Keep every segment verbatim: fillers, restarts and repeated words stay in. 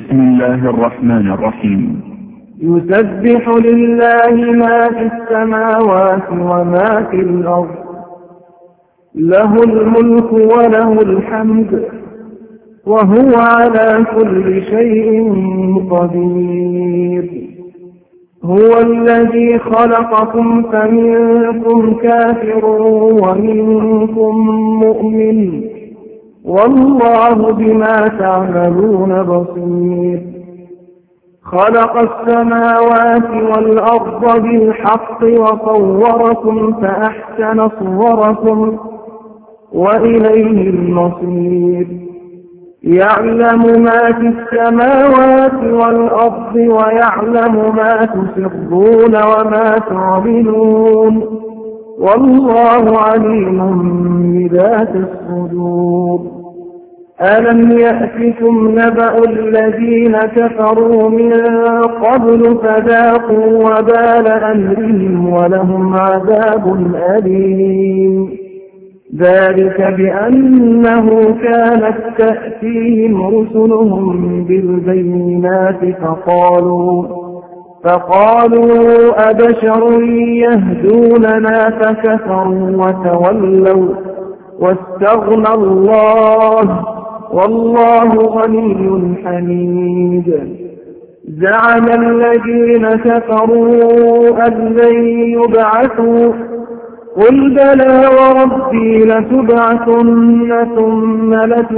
بسم الله الرحمن الرحيم. يسبح لله ما في السماوات وما في الأرض، له الملك وله الحمد وهو على كل شيء قدير. هو الذي خلقكم فمنكم كافر ومنكم مؤمن، والله بما تعملون بصير. خلق السماوات والأرض بالحق وصوركم فأحسن صوركم وإليه المصير. يعلم ما في السماوات والأرض ويعلم ما تسرون وما تعلنون، والله عليم بذات الصدور. ألم يأتكم نبأ الذين كفروا من قبل فذاقوا وبال أمرهم ولهم عذاب أليم. ذلك بأنه كانت تأتيهم رسلهم بالبينات فقالوا فقالوا أبشر يهدوننا فكفروا وتولوا واستغنى الله والله غني حميد. زعم الذين كفروا أن لن يبعثوا، قل بلى وربي لتبعثن ثم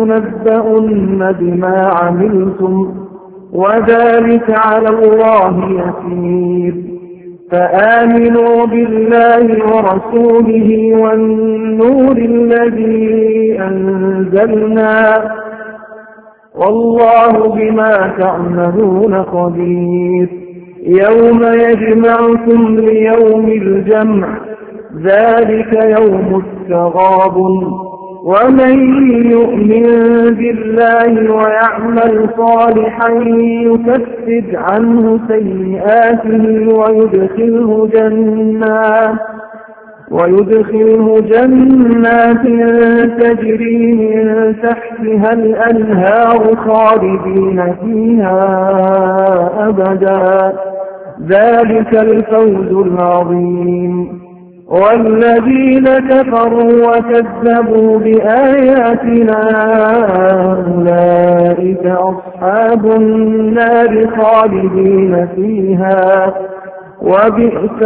لتنبؤن بما عملتم وذلك على الله يسير. فآمنوا بالله ورسوله والنور الذي أنزلنا، والله بما تعملون خبير. يوم يجمعكم ليوم الجمع، ذلك يوم التغابن. ومن يؤمن بالله ويعمل صالحا يكفر عنه سيئاته ويدخله جنات ويدخله جنات تجري من تحتها الأنهار خالدين فيها أبدا، ذلك الفوز العظيم. والذين كفروا وكذبوا بآياتنا أولئك أصحاب النار خالدين فيها وبئس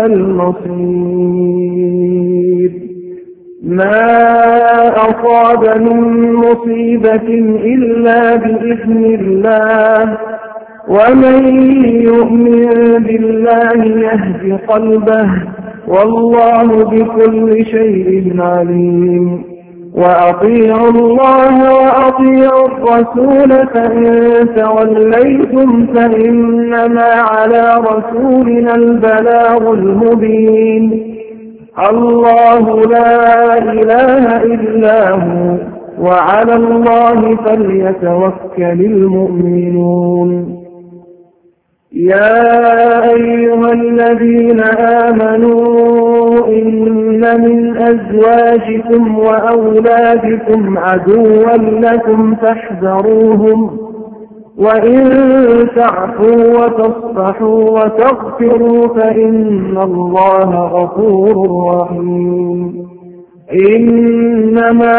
المصير. ما أصاب من مصيبة إلا بإذن الله، ومن يؤمن بالله يهد قلبه، والله بكل شيء عليم. وأطيعوا الله وأطيعوا الرسول، فإن توليتم فإنما على رسولنا البلاغ المبين. الله لا إله إلا هو، وعلى الله فليتوكل المؤمنون. يا أيها الذين آمنوا إن من أزواجكم وأولادكم عدوا لكم فاحذروهم، وإن تعفوا وتصفحوا وتغفروا فإن الله غفور رحيم. إنما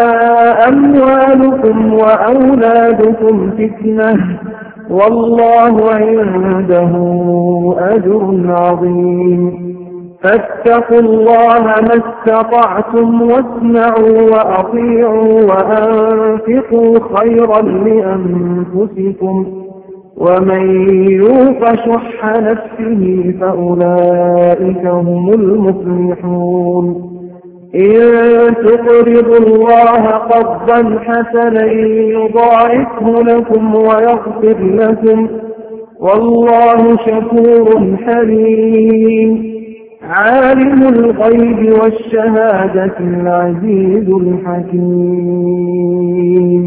أموالكم وأولادكم فتنة، والله عنده أجر عظيم. فاتقوا الله ما استطعتم واسمعوا وأطيعوا وأنفقوا خيرا لأنفسكم، ومن يوق شح نفسه فأولئك هم المفلحون. إن تقرضوا الله قرضا حسنا يضاعفه لكم ويغفر لكم، والله شكور حليم. عالم الغيب والشهادة العزيز الحكيم.